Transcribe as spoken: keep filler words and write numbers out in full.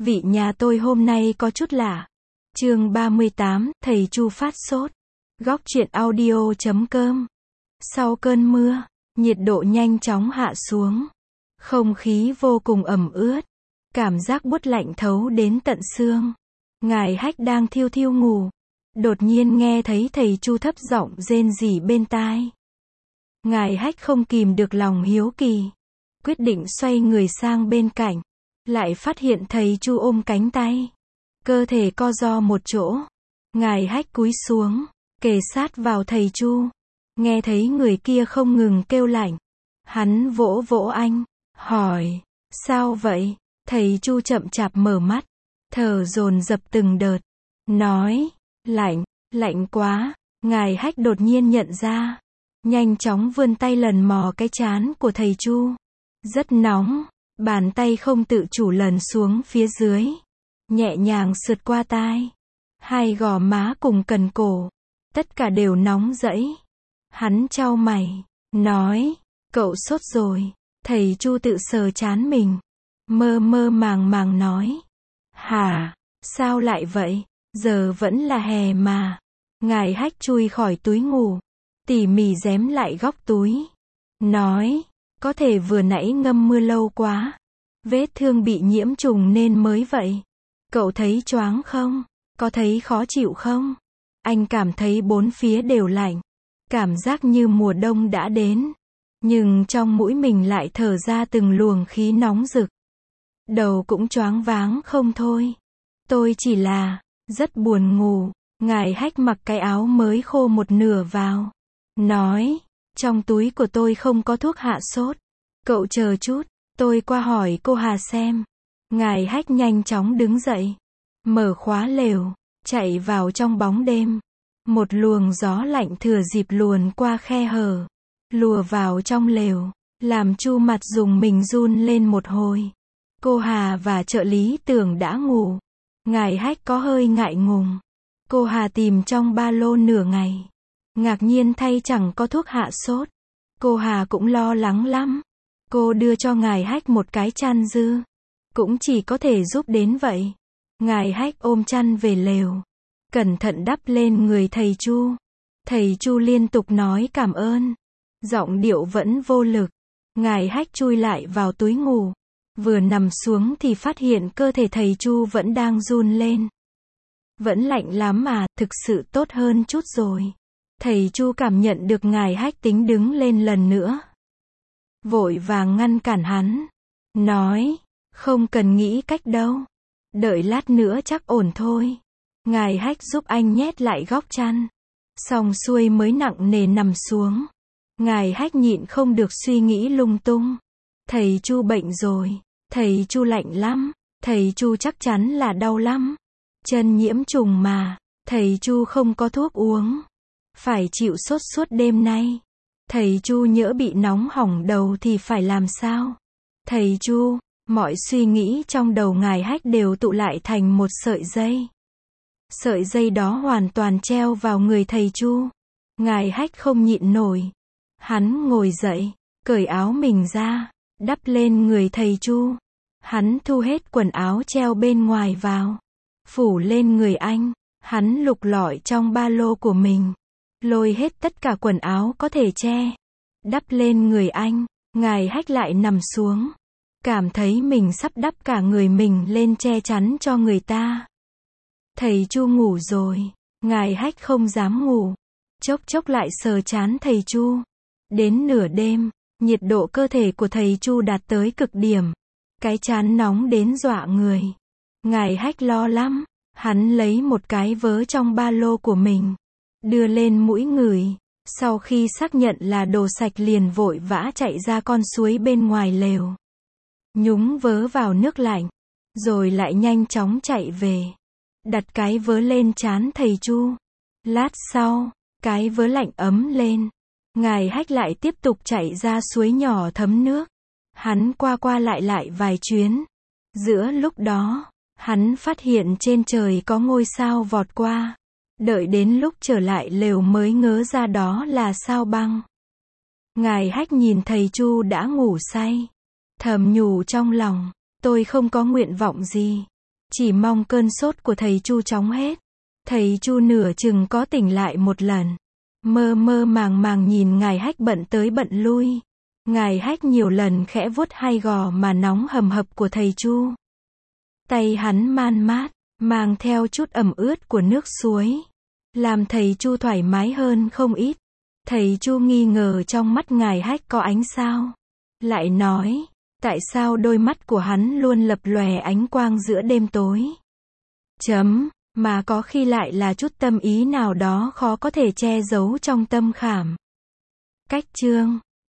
Vị nhà tôi hôm nay có chút lạ. Chương ba mươi tám, thầy Chu phát sốt. Góc truyện audio chấm com. Sau cơn mưa, nhiệt độ nhanh chóng hạ xuống. Không khí vô cùng ẩm ướt. Cảm giác buốt lạnh thấu đến tận xương. Ngài Hách đang thiêu thiêu ngủ. Đột nhiên nghe thấy thầy Chu thấp giọng rên rỉ bên tai. Ngài Hách không kìm được lòng hiếu kỳ. Quyết định xoay người sang bên cạnh. Lại phát hiện thầy Chu ôm cánh tay. Cơ thể co ro một chỗ. Ngài Hách cúi xuống, kề sát vào thầy Chu. Nghe thấy người kia không ngừng kêu lạnh. Hắn vỗ vỗ anh, hỏi, sao vậy? Thầy Chu chậm chạp mở mắt, thở dồn dập từng đợt. Nói, lạnh, lạnh quá. Ngài Hách đột nhiên nhận ra. Nhanh chóng vươn tay lần mò cái trán của thầy Chu. Rất nóng. Bàn tay không tự chủ lần xuống phía dưới. Nhẹ nhàng sượt qua tai. Hai gò má cùng cần cổ. Tất cả đều nóng rẫy. Hắn chau mày. Nói. Cậu sốt rồi. Thầy Chu tự sờ trán mình. Mơ mơ màng màng nói. Hả? Sao lại vậy? Giờ vẫn là hè mà. Ngài Hách chui khỏi túi ngủ. Tỉ mỉ rém lại góc túi. Nói. Có thể vừa nãy ngâm mưa lâu quá. Vết thương bị nhiễm trùng nên mới vậy. Cậu thấy choáng không? Có thấy khó chịu không? Anh cảm thấy bốn phía đều lạnh. Cảm giác như mùa đông đã đến. Nhưng trong mũi mình lại thở ra từng luồng khí nóng rực. Đầu cũng choáng váng không thôi. Tôi chỉ là rất buồn ngủ. Ngài Hách mặc cái áo mới khô một nửa vào. Nói, trong túi của tôi không có thuốc hạ sốt. Cậu chờ chút, tôi qua hỏi cô Hà xem. Ngài Hách nhanh chóng đứng dậy. Mở khóa lều, chạy vào trong bóng đêm. Một luồng gió lạnh thừa dịp luồn qua khe hở. Lùa vào trong lều, làm Chu mặt dùng mình run lên một hồi. Cô Hà và trợ lý tưởng đã ngủ. Ngài Hách có hơi ngại ngùng. Cô Hà tìm trong ba lô nửa ngày. Ngạc nhiên thay chẳng có thuốc hạ sốt. Cô Hà cũng lo lắng lắm. Cô đưa cho Ngài Hách một cái chăn dư. Cũng chỉ có thể giúp đến vậy. Ngài Hách ôm chăn về lều. Cẩn thận đắp lên người thầy Chu. Thầy Chu liên tục nói cảm ơn. Giọng điệu vẫn vô lực. Ngài Hách chui lại vào túi ngủ. Vừa nằm xuống thì phát hiện cơ thể thầy Chu vẫn đang run lên. Vẫn lạnh lắm mà, thực sự tốt hơn chút rồi. Thầy Chu cảm nhận được Ngài Hách tính đứng lên lần nữa. Vội vàng ngăn cản hắn. Nói, không cần nghĩ cách đâu. Đợi lát nữa chắc ổn thôi. Ngài Hách giúp anh nhét lại góc chăn. Xong xuôi mới nặng nề nằm xuống. Ngài Hách nhịn không được suy nghĩ lung tung. Thầy Chu bệnh rồi. Thầy Chu lạnh lắm. Thầy Chu chắc chắn là đau lắm. Chân nhiễm trùng mà. Thầy Chu không có thuốc uống. Phải chịu sốt suốt đêm nay. Thầy Chu nhỡ bị nóng hỏng đầu thì phải làm sao? Thầy Chu, mọi suy nghĩ trong đầu Ngài Hách đều tụ lại thành một sợi dây. Sợi dây đó hoàn toàn treo vào người thầy Chu. Ngài Hách không nhịn nổi. Hắn ngồi dậy, cởi áo mình ra, đắp lên người thầy Chu. Hắn thu hết quần áo treo bên ngoài vào. Phủ lên người anh. Hắn lục lọi trong ba lô của mình. Lôi hết tất cả quần áo có thể che. Đắp lên người anh. Ngài Hách lại nằm xuống. Cảm thấy mình sắp đắp cả người mình lên che chắn cho người ta. Thầy Chu ngủ rồi. Ngài Hách không dám ngủ. Chốc chốc lại sờ trán thầy Chu. Đến nửa đêm, nhiệt độ cơ thể của thầy Chu đạt tới cực điểm. Cái trán nóng đến dọa người. Ngài Hách lo lắm. Hắn lấy một cái vớ trong ba lô của mình. Đưa lên mũi ngửi. Sau khi xác nhận là đồ sạch liền vội vã chạy ra con suối bên ngoài lều. Nhúng vớ vào nước lạnh. Rồi lại nhanh chóng chạy về. Đặt cái vớ lên trán thầy Chu. Lát sau, cái vớ lạnh ấm lên. Ngài Hách lại tiếp tục chạy ra suối nhỏ thấm nước. Hắn qua qua lại lại vài chuyến. Giữa lúc đó, hắn phát hiện trên trời có ngôi sao vọt qua. Đợi đến lúc trở lại lều mới ngớ ra đó là sao băng. Ngài Hách nhìn thầy Chu đã ngủ say. Thầm nhủ trong lòng, tôi không có nguyện vọng gì. Chỉ mong cơn sốt của thầy Chu chóng hết. Thầy Chu nửa chừng có tỉnh lại một lần. Mơ mơ màng màng nhìn ngài Hách bận tới bận lui. Ngài Hách nhiều lần khẽ vuốt hai gò mà nóng hầm hập của thầy Chu. Tay hắn man mát, mang theo chút ẩm ướt của nước suối. Làm thầy Chu thoải mái hơn không ít. Thầy Chu nghi ngờ trong mắt ngài Hách có ánh sao. Lại nói, tại sao đôi mắt của hắn luôn lập lòe ánh quang giữa đêm tối. Chấm, mà có khi lại là chút tâm ý nào đó khó có thể che giấu trong tâm khảm. Cách chương